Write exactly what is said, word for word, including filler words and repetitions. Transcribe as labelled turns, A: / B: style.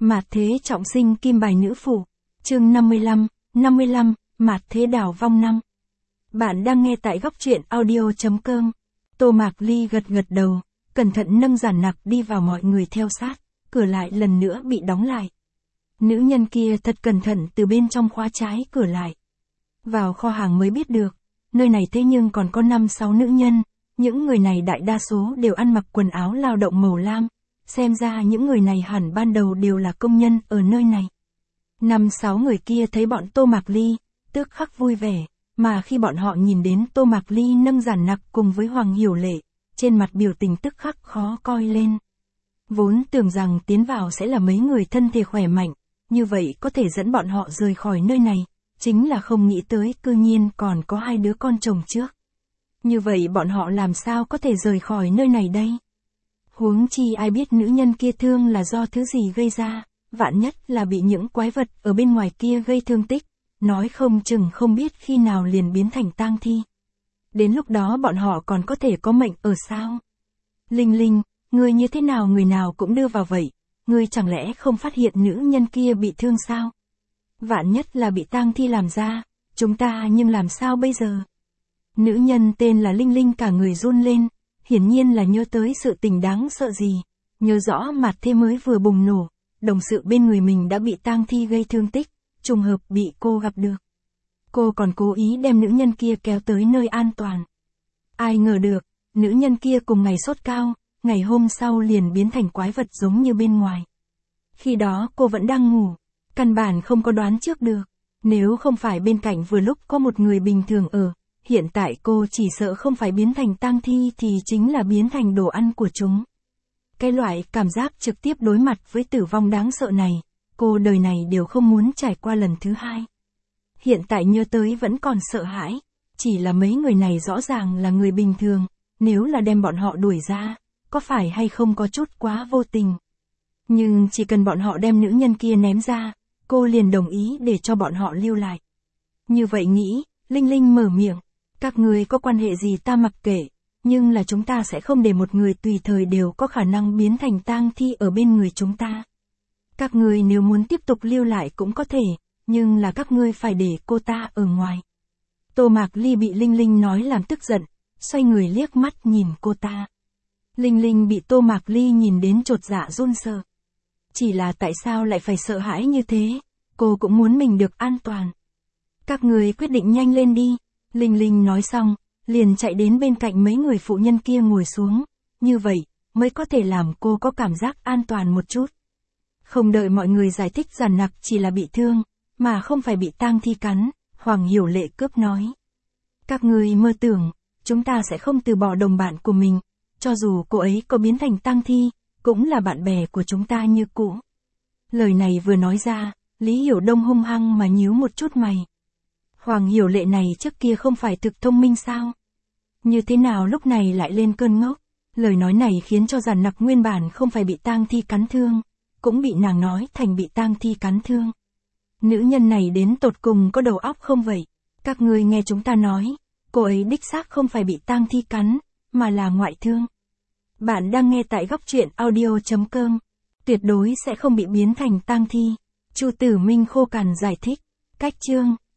A: Mạt thế trọng sinh kim bài nữ phụ. Chương năm mươi lăm, năm mươi lăm, mạt thế đảo vong năm. Bạn đang nghe tại góc truyện audio chấm com. Tô Mạc Ly gật gật đầu, cẩn thận nâng giản nặc đi vào, mọi người theo sát, cửa lại lần nữa bị đóng lại. Nữ nhân kia thật cẩn thận từ bên trong khóa trái cửa lại. Vào kho hàng mới biết được, nơi này thế nhưng còn có năm sáu nữ nhân, những người này đại đa số đều ăn mặc quần áo lao động màu lam, xem ra những người này hẳn ban đầu đều là công nhân ở nơi này. Năm sáu người kia thấy bọn Tô Mạc Ly, tức khắc vui vẻ, mà khi bọn họ nhìn đến Tô Mạc Ly nâng giản nặc cùng với Hoàng Hiểu Lệ, trên mặt biểu tình tức khắc khó coi lên. Vốn tưởng rằng tiến vào sẽ là mấy người thân thể khỏe mạnh, như vậy có thể dẫn bọn họ rời khỏi nơi này, chính là không nghĩ tới cư nhiên còn có hai đứa con chồng trước. Như vậy bọn họ làm sao có thể rời khỏi nơi này đây? Huống chi ai biết nữ nhân kia thương là do thứ gì gây ra, vạn nhất là bị những quái vật ở bên ngoài kia gây thương tích, nói không chừng không biết khi nào liền biến thành tang thi. Đến lúc đó bọn họ còn có thể có mệnh ở sao? Linh Linh, ngươi như thế nào người nào cũng đưa vào vậy, ngươi chẳng lẽ không phát hiện nữ nhân kia bị thương sao? Vạn nhất là bị tang thi làm ra, chúng ta nhưng làm sao bây giờ? Nữ nhân tên là Linh Linh cả người run lên, hiển nhiên là nhớ tới sự tình đáng sợ gì, nhớ rõ mạt thế mới vừa bùng nổ, đồng sự bên người mình đã bị tang thi gây thương tích, trùng hợp bị cô gặp được. Cô còn cố ý đem nữ nhân kia kéo tới nơi an toàn. Ai ngờ được, nữ nhân kia cùng ngày sốt cao, ngày hôm sau liền biến thành quái vật giống như bên ngoài. Khi đó cô vẫn đang ngủ, căn bản không có đoán trước được, nếu không phải bên cạnh vừa lúc có một người bình thường ở, hiện tại cô chỉ sợ không phải biến thành tang thi thì chính là biến thành đồ ăn của chúng. Cái loại cảm giác trực tiếp đối mặt với tử vong đáng sợ này, cô đời này đều không muốn trải qua lần thứ hai. Hiện tại nhớ tới vẫn còn sợ hãi, chỉ là mấy người này rõ ràng là người bình thường, nếu là đem bọn họ đuổi ra, có phải hay không có chút quá vô tình. Nhưng chỉ cần bọn họ đem nữ nhân kia ném ra, cô liền đồng ý để cho bọn họ lưu lại. Như vậy nghĩ, Linh Linh mở miệng, các người có quan hệ gì ta mặc kệ, nhưng là chúng ta sẽ không để một người tùy thời đều có khả năng biến thành tang thi ở bên người chúng ta. Các người nếu muốn tiếp tục lưu lại cũng có thể, nhưng là các ngươi phải để cô ta ở ngoài. Tô Mạc Ly bị Linh Linh nói làm tức giận, xoay người liếc mắt nhìn cô ta. Linh Linh bị Tô Mạc Ly nhìn đến chột dạ run sợ. Chỉ là tại sao lại phải sợ hãi như thế, cô cũng muốn mình được an toàn. Các người quyết định nhanh lên đi. Linh Linh nói xong, liền chạy đến bên cạnh mấy người phụ nhân kia ngồi xuống, như vậy, mới có thể làm cô có cảm giác an toàn một chút. Không đợi mọi người giải thích giản nặc chỉ là bị thương, mà không phải bị tang thi cắn, Hoàng Hiểu Lệ cướp nói. Các người mơ tưởng, chúng ta sẽ không từ bỏ đồng bạn của mình, cho dù cô ấy có biến thành tang thi, cũng là bạn bè của chúng ta như cũ. Lời này vừa nói ra, Lý Hiểu Đông hung hăng mà nhíu một chút mày. Hoàng Hiểu Lệ này trước kia không phải thực thông minh sao? Như thế nào lúc này lại lên cơn ngốc? Lời nói này khiến cho giản nặc nguyên bản không phải bị tang thi cắn thương, cũng bị nàng nói thành bị tang thi cắn thương. Nữ nhân này đến tột cùng có đầu óc không vậy? Các ngươi nghe chúng ta nói, cô ấy đích xác không phải bị tang thi cắn, mà là ngoại thương. Bạn đang nghe tại góc truyện audio chấm com. Tuyệt đối sẽ không bị biến thành tang thi. Chu Tử Minh khô cằn giải thích. Cách chương